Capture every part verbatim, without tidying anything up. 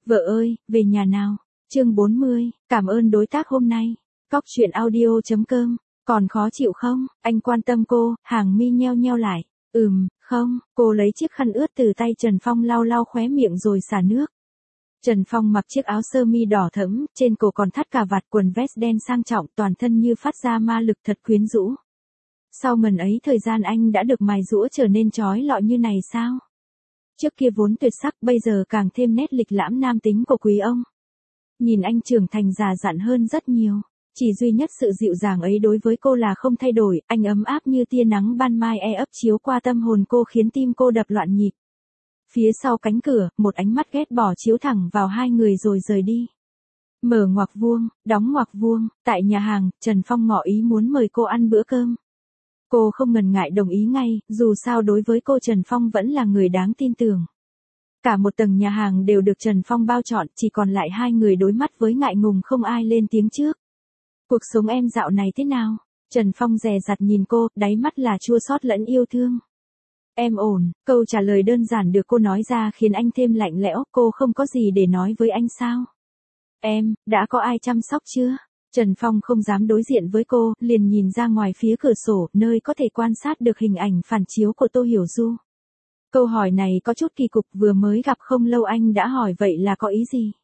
Vợ ơi, về nhà nào. Chương bốn mươi, cảm ơn đối tác hôm nay. Cóc truyện audio chấm com, còn khó chịu không? Anh quan tâm cô, hàng mi nheo nheo lại. Ừm, không, cô lấy chiếc khăn ướt từ tay Trần Phong lau lau khóe miệng rồi xả nước. Trần Phong mặc chiếc áo sơ mi đỏ thẫm, trên cổ còn thắt cà vạt, quần vest đen sang trọng, toàn thân như phát ra ma lực thật quyến rũ. Sau ngần ấy thời gian anh đã được mài giũa trở nên chói lọi như này sao? Trước kia vốn tuyệt sắc, bây giờ càng thêm nét lịch lãm nam tính của quý ông. Nhìn anh trưởng thành già dặn hơn rất nhiều. Chỉ duy nhất sự dịu dàng ấy đối với cô là không thay đổi, anh ấm áp như tia nắng ban mai e ấp chiếu qua tâm hồn cô khiến tim cô đập loạn nhịp. Phía sau cánh cửa, một ánh mắt ghét bỏ chiếu thẳng vào hai người rồi rời đi. Mở ngoặc vuông, đóng ngoặc vuông, tại nhà hàng, Trần Phong ngỏ ý muốn mời cô ăn bữa cơm. Cô không ngần ngại đồng ý ngay, dù sao đối với cô Trần Phong vẫn là người đáng tin tưởng. Cả một tầng nhà hàng đều được Trần Phong bao trọn, chỉ còn lại hai người đối mắt với ngại ngùng không ai lên tiếng trước. Cuộc sống em dạo này thế nào? Trần Phong dè dặt nhìn cô, đáy mắt là chua xót lẫn yêu thương. Em ổn, câu trả lời đơn giản được cô nói ra khiến anh thêm lạnh lẽo, cô không có gì để nói với anh sao? Em, đã có ai chăm sóc chưa? Trần Phong không dám đối diện với cô, liền nhìn ra ngoài phía cửa sổ, nơi có thể quan sát được hình ảnh phản chiếu của Tô Hiểu Du. Câu hỏi này có chút kỳ cục, vừa mới gặp không lâu anh đã hỏi vậy là có ý gì?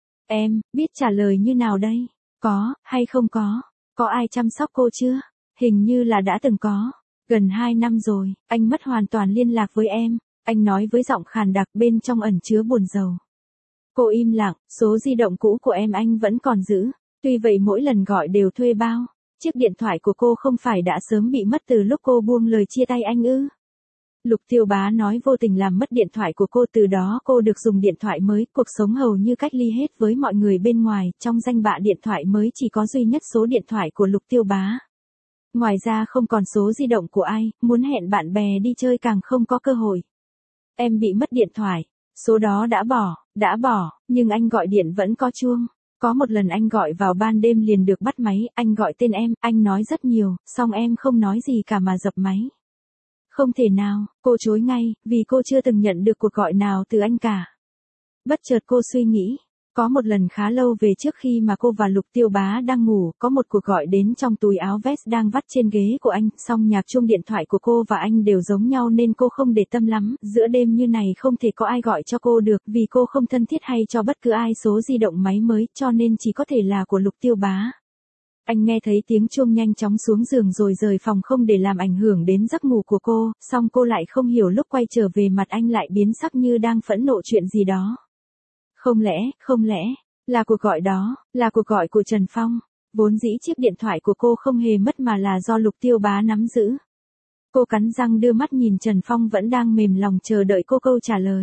Em, biết trả lời như nào đây? Có, hay không có? Có ai chăm sóc cô chưa? Hình như là đã từng có. Gần hai năm rồi, anh mất hoàn toàn liên lạc với em. Anh nói với giọng khàn đặc bên trong ẩn chứa buồn rầu. Cô im lặng, số di động cũ của em anh vẫn còn giữ. Tuy vậy mỗi lần gọi đều thuê bao. Chiếc điện thoại của cô không phải đã sớm bị mất từ lúc cô buông lời chia tay anh ư? Lục Tiêu Bá nói vô tình làm mất điện thoại của cô, từ đó cô được dùng điện thoại mới, cuộc sống hầu như cách ly hết với mọi người bên ngoài, trong danh bạ điện thoại mới chỉ có duy nhất số điện thoại của Lục Tiêu Bá. Ngoài ra không còn số di động của ai, muốn hẹn bạn bè đi chơi càng không có cơ hội. Em bị mất điện thoại, số đó đã bỏ, đã bỏ, nhưng anh gọi điện vẫn có chuông. Có một lần anh gọi vào ban đêm liền được bắt máy, anh gọi tên em, anh nói rất nhiều, song em không nói gì cả mà dập máy. Không thể nào, cô chối ngay, vì cô chưa từng nhận được cuộc gọi nào từ anh cả. Bất chợt cô suy nghĩ, có một lần khá lâu về trước khi mà cô và Lục Tiêu Bá đang ngủ, có một cuộc gọi đến trong túi áo vest đang vắt trên ghế của anh, song nhạc chuông điện thoại của cô và anh đều giống nhau nên cô không để tâm lắm, giữa đêm như này không thể có ai gọi cho cô được vì cô không thân thiết hay cho bất cứ ai số di động máy mới, cho nên chỉ có thể là của Lục Tiêu Bá. Anh nghe thấy tiếng chuông nhanh chóng xuống giường rồi rời phòng không để làm ảnh hưởng đến giấc ngủ của cô, song cô lại không hiểu lúc quay trở về mặt anh lại biến sắc như đang phẫn nộ chuyện gì đó. Không lẽ, không lẽ, là cuộc gọi đó, là cuộc gọi của Trần Phong. Vốn dĩ chiếc điện thoại của cô không hề mất mà là do Lục Tiêu Bá nắm giữ. Cô cắn răng đưa mắt nhìn Trần Phong vẫn đang mềm lòng chờ đợi cô câu trả lời.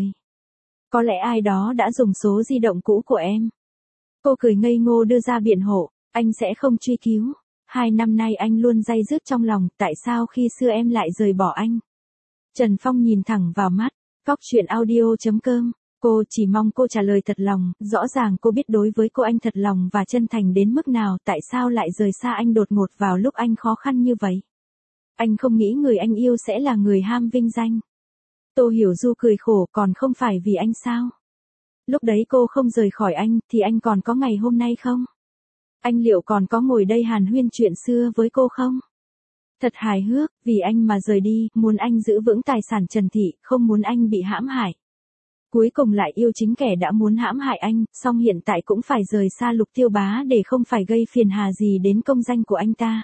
Có lẽ ai đó đã dùng số di động cũ của em. Cô cười ngây ngô đưa ra biện hộ. Anh sẽ không truy cứu. Hai năm nay anh luôn day dứt trong lòng, tại sao khi xưa em lại rời bỏ anh? Trần Phong nhìn thẳng vào mắt. Cóc truyện audio chấm com. Cô chỉ mong cô trả lời thật lòng, rõ ràng cô biết đối với cô anh thật lòng và chân thành đến mức nào, tại sao lại rời xa anh đột ngột vào lúc anh khó khăn như vậy? Anh không nghĩ người anh yêu sẽ là người ham vinh danh. Tô Hiểu Du cười khổ, còn không phải vì anh sao? Lúc đấy cô không rời khỏi anh, thì anh còn có ngày hôm nay không? Anh liệu còn có ngồi đây hàn huyên chuyện xưa với cô không? Thật hài hước, vì anh mà rời đi, muốn anh giữ vững tài sản Trần Thị, không muốn anh bị hãm hại. Cuối cùng lại yêu chính kẻ đã muốn hãm hại anh, song hiện tại cũng phải rời xa Lục Tiêu Bá để không phải gây phiền hà gì đến công danh của anh ta.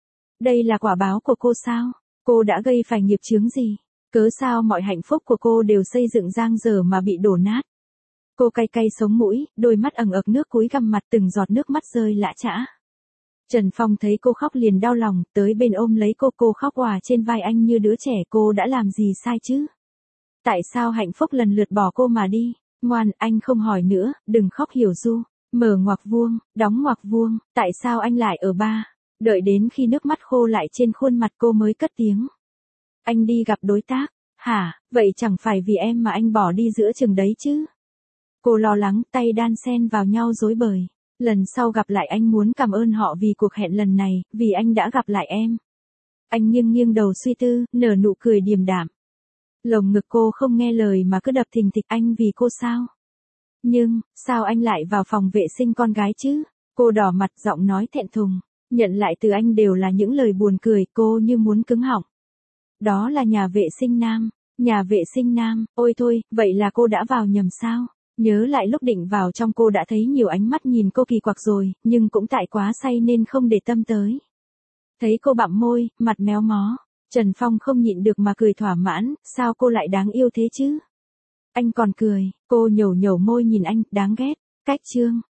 Đây là quả báo của cô sao? Cô đã gây phải nghiệp chướng gì? Cớ sao mọi hạnh phúc của cô đều xây dựng dang dở mà bị đổ nát? Cô cay cay sống mũi, đôi mắt ẩn ực nước cúi gằm mặt, từng giọt nước mắt rơi lã chã. Trần Phong thấy cô khóc liền đau lòng, tới bên ôm lấy cô, cô khóc òa trên vai anh như đứa trẻ. Cô đã làm gì sai chứ? Tại sao hạnh phúc lần lượt bỏ cô mà đi? Ngoan, anh không hỏi nữa, đừng khóc Hiểu Du. Mở ngoặc vuông, đóng ngoặc vuông, tại sao anh lại ở ba? Đợi đến khi nước mắt khô lại trên khuôn mặt cô mới cất tiếng. Anh đi gặp đối tác. Hả, vậy chẳng phải vì em mà anh bỏ đi giữa chừng đấy chứ? Cô lo lắng, tay đan xen vào nhau rối bời. Lần sau gặp lại anh muốn cảm ơn họ vì cuộc hẹn lần này, vì anh đã gặp lại em. Anh nghiêng nghiêng đầu suy tư, nở nụ cười điềm đạm. Lồng ngực cô không nghe lời mà cứ đập thình thịch, anh vì cô sao? Nhưng, sao anh lại vào phòng vệ sinh con gái chứ? Cô đỏ mặt giọng nói thẹn thùng. Nhận lại từ anh đều là những lời buồn cười, cô như muốn cứng họng. Đó là nhà vệ sinh nam. Nhà vệ sinh nam, ôi thôi, vậy là cô đã vào nhầm sao? Nhớ lại lúc định vào trong cô đã thấy nhiều ánh mắt nhìn cô kỳ quặc rồi, nhưng cũng tại quá say nên không để tâm tới. Thấy cô bặm môi, mặt méo mó. Trần Phong không nhịn được mà cười thỏa mãn, sao cô lại đáng yêu thế chứ? Anh còn cười, cô nhổ nhổ môi nhìn anh, đáng ghét. Cách chương.